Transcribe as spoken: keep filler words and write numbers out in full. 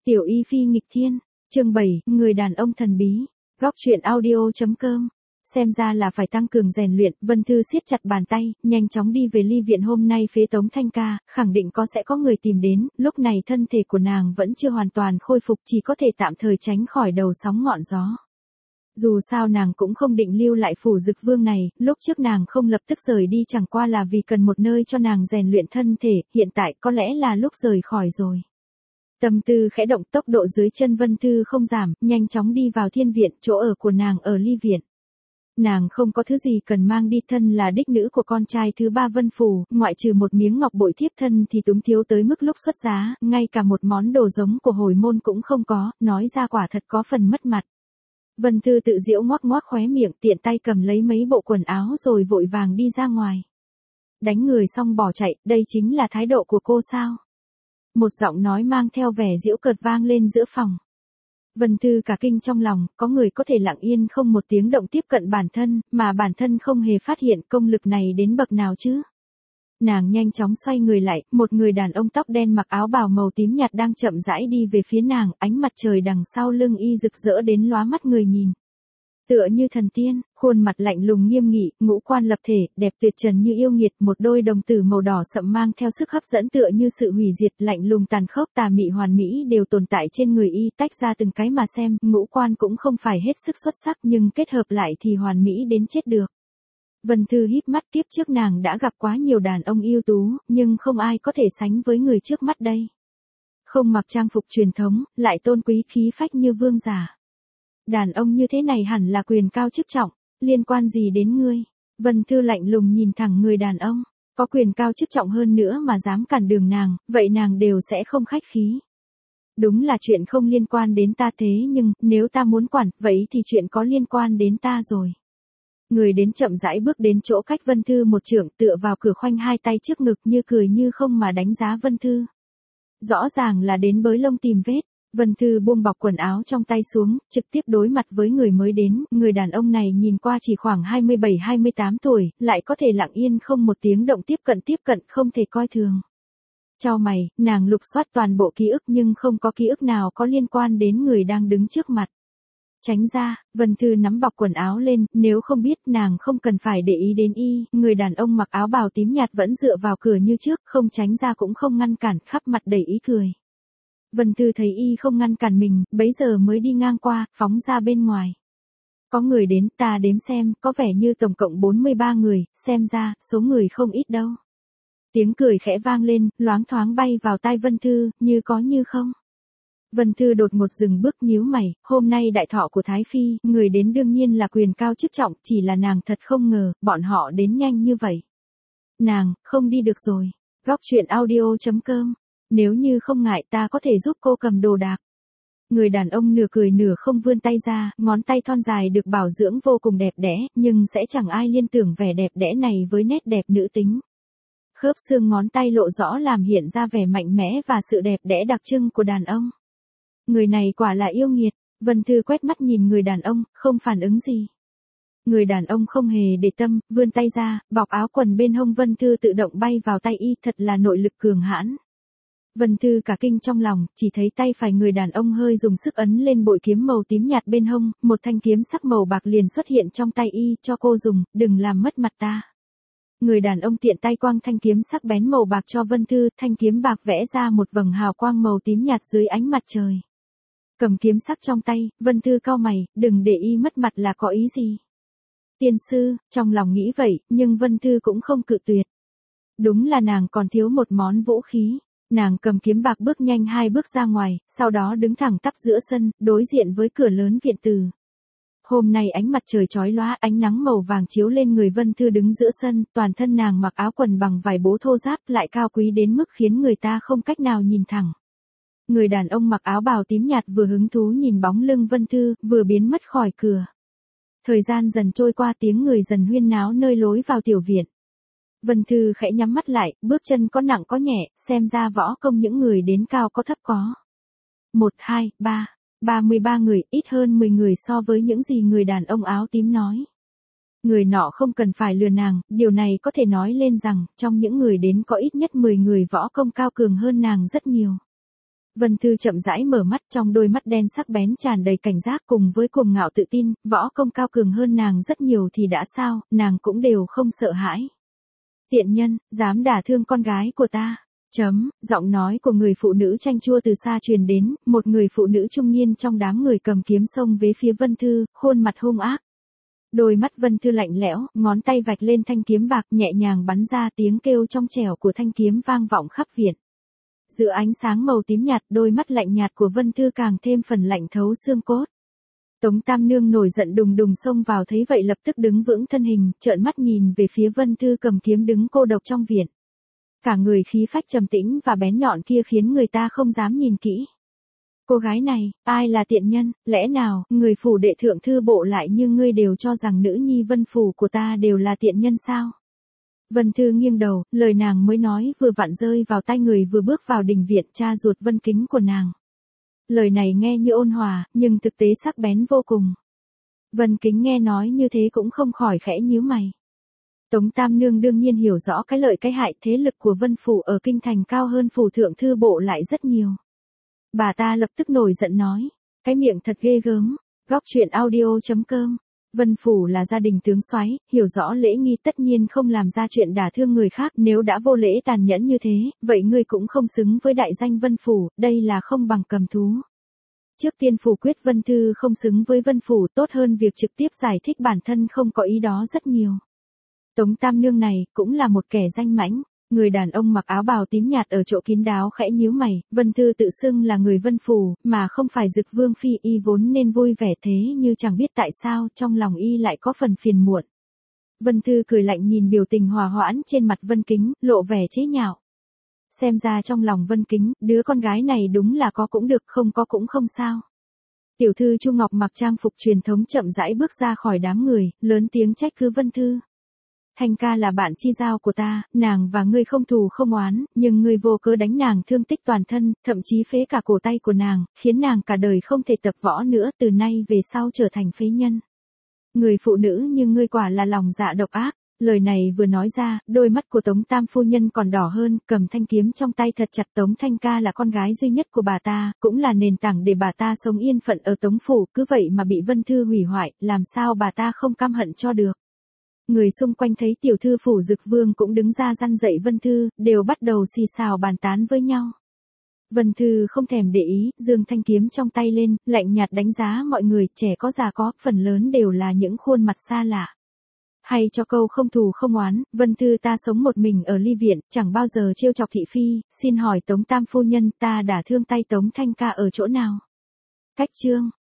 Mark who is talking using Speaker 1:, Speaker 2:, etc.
Speaker 1: Tiểu Y Phi nghịch thiên, chương bảy, người đàn ông thần bí. Góc truyện audio.com. Xem ra là phải tăng cường rèn luyện, Vân Thư siết chặt bàn tay, nhanh chóng đi về ly viện. Hôm nay phế Tống Thanh ca, khẳng định có sẽ có người tìm đến, lúc này thân thể của nàng vẫn chưa hoàn toàn khôi phục, chỉ có thể tạm thời tránh khỏi đầu sóng ngọn gió. Dù sao nàng cũng không định lưu lại phủ Dực Vương này, lúc trước nàng không lập tức rời đi chẳng qua là vì cần một nơi cho nàng rèn luyện thân thể, hiện tại có lẽ là lúc rời khỏi rồi. Tâm tư khẽ động, tốc độ dưới chân Vân Thư không giảm, nhanh chóng đi vào thiên viện, chỗ ở của nàng ở ly viện. Nàng không có thứ gì cần mang đi, thân là đích nữ của con trai thứ ba Vân Phủ, ngoại trừ một miếng ngọc bội thiếp thân thì túng thiếu tới mức lúc xuất giá, ngay cả một món đồ giống của hồi môn cũng không có, nói ra quả thật có phần mất mặt. Vân Thư tự giễu ngoác ngoác khóe miệng, tiện tay cầm lấy mấy bộ quần áo rồi vội vàng đi ra ngoài. Đánh người xong bỏ chạy, đây chính là thái độ của cô sao? Một giọng nói mang theo vẻ giễu cợt vang lên giữa phòng. Vân Thư cả kinh trong lòng, có người có thể lặng yên không một tiếng động tiếp cận bản thân, mà bản thân không hề phát hiện, công lực này đến bậc nào chứ? Nàng nhanh chóng xoay người lại, một người đàn ông tóc đen mặc áo bào màu tím nhạt đang chậm rãi đi về phía nàng, ánh mặt trời đằng sau lưng y rực rỡ đến lóa mắt người nhìn. Tựa như thần tiên, khuôn mặt lạnh lùng nghiêm nghị, ngũ quan lập thể, đẹp tuyệt trần như yêu nghiệt, một đôi đồng tử màu đỏ sậm mang theo sức hấp dẫn tựa như sự hủy diệt, lạnh lùng tàn khốc tà mị hoàn mỹ đều tồn tại trên người y, tách ra từng cái mà xem, ngũ quan cũng không phải hết sức xuất sắc nhưng kết hợp lại thì hoàn mỹ đến chết được. Vân Thư híp mắt, kiếp trước nàng đã gặp quá nhiều đàn ông ưu tú, nhưng không ai có thể sánh với người trước mắt đây. Không mặc trang phục truyền thống, lại tôn quý khí phách như vương giả. Đàn ông như thế này hẳn là quyền cao chức trọng, liên quan gì đến ngươi? Vân Thư lạnh lùng nhìn thẳng người đàn ông, có quyền cao chức trọng hơn nữa mà dám cản đường nàng, vậy nàng đều sẽ không khách khí. Đúng là chuyện không liên quan đến ta thế nhưng, nếu ta muốn quản, vậy thì chuyện có liên quan đến ta rồi. Người đến chậm rãi bước đến chỗ cách Vân Thư một trượng, tựa vào cửa khoanh hai tay trước ngực như cười như không mà đánh giá Vân Thư. Rõ ràng là đến bới lông tìm vết. Vân Thư buông bọc quần áo trong tay xuống, trực tiếp đối mặt với người mới đến, người đàn ông này nhìn qua chỉ khoảng hai mươi bảy hai mươi tám tuổi, lại có thể lặng yên không một tiếng động tiếp cận tiếp cận không thể coi thường. Chau mày, nàng lục soát toàn bộ ký ức nhưng không có ký ức nào có liên quan đến người đang đứng trước mặt. Tránh ra, Vân Thư nắm bọc quần áo lên, nếu không biết nàng không cần phải để ý đến y, người đàn ông mặc áo bào tím nhạt vẫn dựa vào cửa như trước, không tránh ra cũng không ngăn cản, khắp mặt đầy ý cười. Vân Thư thấy y không ngăn cản mình, bấy giờ mới đi ngang qua, phóng ra bên ngoài. Có người đến, ta đếm xem, có vẻ như tổng cộng bốn mươi ba người, xem ra, số người không ít đâu. Tiếng cười khẽ vang lên, loáng thoáng bay vào tai Vân Thư, như có như không. Vân Thư đột ngột dừng bước nhíu mày, hôm nay đại thọ của Thái Phi, người đến đương nhiên là quyền cao chức trọng, chỉ là nàng thật không ngờ, bọn họ đến nhanh như vậy. Nàng, không đi được rồi. Góc truyện audio.com. Nếu như không ngại ta có thể giúp cô cầm đồ đạc. Người đàn ông nửa cười nửa không vươn tay ra, ngón tay thon dài được bảo dưỡng vô cùng đẹp đẽ, nhưng sẽ chẳng ai liên tưởng vẻ đẹp đẽ này với nét đẹp nữ tính. Khớp xương ngón tay lộ rõ làm hiện ra vẻ mạnh mẽ và sự đẹp đẽ đặc trưng của đàn ông. Người này quả là yêu nghiệt. Vân Thư quét mắt nhìn người đàn ông, không phản ứng gì. Người đàn ông không hề để tâm, vươn tay ra, bọc áo quần bên hông Vân Thư tự động bay vào tay y, thật là nội lực cường hãn. Vân Thư cả kinh trong lòng, chỉ thấy tay phải người đàn ông hơi dùng sức ấn lên bội kiếm màu tím nhạt bên hông, một thanh kiếm sắc màu bạc liền xuất hiện trong tay y, cho cô dùng, đừng làm mất mặt ta. Người đàn ông tiện tay quăng thanh kiếm sắc bén màu bạc cho Vân Thư, thanh kiếm bạc vẽ ra một vầng hào quang màu tím nhạt dưới ánh mặt trời. Cầm kiếm sắc trong tay, Vân Thư cau mày, đừng để y mất mặt là có ý gì. Tiên sư, trong lòng nghĩ vậy, nhưng Vân Thư cũng không cự tuyệt. Đúng là nàng còn thiếu một món vũ khí. Nàng cầm kiếm bạc bước nhanh hai bước ra ngoài, sau đó đứng thẳng tắp giữa sân, đối diện với cửa lớn viện từ. Hôm nay ánh mặt trời chói lóa, ánh nắng màu vàng chiếu lên người Vân Thư đứng giữa sân, toàn thân nàng mặc áo quần bằng vải bố thô ráp lại cao quý đến mức khiến người ta không cách nào nhìn thẳng. Người đàn ông mặc áo bào tím nhạt vừa hứng thú nhìn bóng lưng Vân Thư, vừa biến mất khỏi cửa. Thời gian dần trôi qua, tiếng người dần huyên náo nơi lối vào tiểu viện. Vân Thư khẽ nhắm mắt lại, bước chân có nặng có nhẹ, xem ra võ công những người đến cao có thấp có. Một, hai, ba, ba mươi ba người, ít hơn mười người so với những gì người đàn ông áo tím nói. Người nọ không cần phải lừa nàng, điều này có thể nói lên rằng, trong những người đến có ít nhất mười người võ công cao cường hơn nàng rất nhiều. Vân Thư chậm rãi mở mắt, trong đôi mắt đen sắc bén tràn đầy cảnh giác cùng với cuồng ngạo tự tin, võ công cao cường hơn nàng rất nhiều thì đã sao, nàng cũng đều không sợ hãi. Tiện nhân, dám đả thương con gái của ta. Chấm, giọng nói của người phụ nữ chanh chua từ xa truyền đến, một người phụ nữ trung niên trong đám người cầm kiếm xông về phía Vân Thư, khuôn mặt hung ác. Đôi mắt Vân Thư lạnh lẽo, ngón tay vạch lên thanh kiếm bạc nhẹ nhàng bắn ra, tiếng kêu trong trẻo của thanh kiếm vang vọng khắp viện. Giữa ánh sáng màu tím nhạt, đôi mắt lạnh nhạt của Vân Thư càng thêm phần lạnh thấu xương cốt. Tống Tam Nương nổi giận đùng đùng xông vào thấy vậy lập tức đứng vững thân hình, trợn mắt nhìn về phía Vân Thư cầm kiếm đứng cô độc trong viện. Cả người khí phách trầm tĩnh và bén nhọn kia khiến người ta không dám nhìn kỹ. Cô gái này, ai là tiện nhân, lẽ nào, người phủ đệ thượng thư bộ lại như ngươi đều cho rằng nữ nhi Vân phủ của ta đều là tiện nhân sao? Vân Thư nghiêng đầu, lời nàng mới nói vừa vặn rơi vào tai người vừa bước vào đình viện cha ruột Vân Kính của nàng. Lời này nghe như ôn hòa, nhưng thực tế sắc bén vô cùng. Vân Kính nghe nói như thế cũng không khỏi khẽ nhíu mày. Tống Tam Nương đương nhiên hiểu rõ cái lợi cái hại, thế lực của Vân phủ ở kinh thành cao hơn phủ thượng thư bộ lại rất nhiều. Bà ta lập tức nổi giận nói, cái miệng thật ghê gớm. Góc truyện audio chấm com. Vân phủ là gia đình tướng soái, hiểu rõ lễ nghi tất nhiên không làm ra chuyện đả thương người khác, nếu đã vô lễ tàn nhẫn như thế, vậy ngươi cũng không xứng với đại danh Vân phủ, đây là không bằng cầm thú. Trước tiên phủ quyết Vân Thư không xứng với Vân phủ, tốt hơn việc trực tiếp giải thích bản thân không có ý đó rất nhiều. Tống Tam Nương này cũng là một kẻ danh mãnh. Người đàn ông mặc áo bào tím nhạt ở chỗ kín đáo khẽ nhíu mày, Vân Thư tự xưng là người Vân phủ, mà không phải Dực Vương phi, y vốn nên vui vẻ thế như chẳng biết tại sao trong lòng y lại có phần phiền muộn. Vân Thư cười lạnh nhìn biểu tình hòa hoãn trên mặt Vân Kính, lộ vẻ chế nhạo. Xem ra trong lòng Vân Kính, đứa con gái này đúng là có cũng được, không có cũng không sao. Tiểu thư Chu Ngọc mặc trang phục truyền thống chậm rãi bước ra khỏi đám người, lớn tiếng trách cứ Vân Thư. Thanh ca là bạn chi giao của ta, nàng và ngươi không thù không oán, nhưng ngươi vô cớ đánh nàng thương tích toàn thân, thậm chí phế cả cổ tay của nàng, khiến nàng cả đời không thể tập võ nữa, từ nay về sau trở thành phế nhân. Người phụ nữ như ngươi quả là lòng dạ độc ác. Lời này vừa nói ra, đôi mắt của Tống Tam phu nhân còn đỏ hơn, cầm thanh kiếm trong tay thật chặt. Tống Thanh ca là con gái duy nhất của bà ta, cũng là nền tảng để bà ta sống yên phận ở Tống phủ, cứ vậy mà bị Vân Thư hủy hoại, làm sao bà ta không căm hận cho được. Người xung quanh thấy tiểu thư phủ Dực Vương cũng đứng ra răn dạy Vân Thư, đều bắt đầu xì xào bàn tán với nhau. Vân Thư không thèm để ý, giương thanh kiếm trong tay lên, lạnh nhạt đánh giá mọi người, trẻ có già có, phần lớn đều là những khuôn mặt xa lạ. Hay cho câu không thù không oán, Vân Thư ta sống một mình ở ly viện, chẳng bao giờ trêu chọc thị phi, xin hỏi Tống Tam phu nhân ta đã thương tay Tống Thanh ca ở chỗ nào? Cách chương.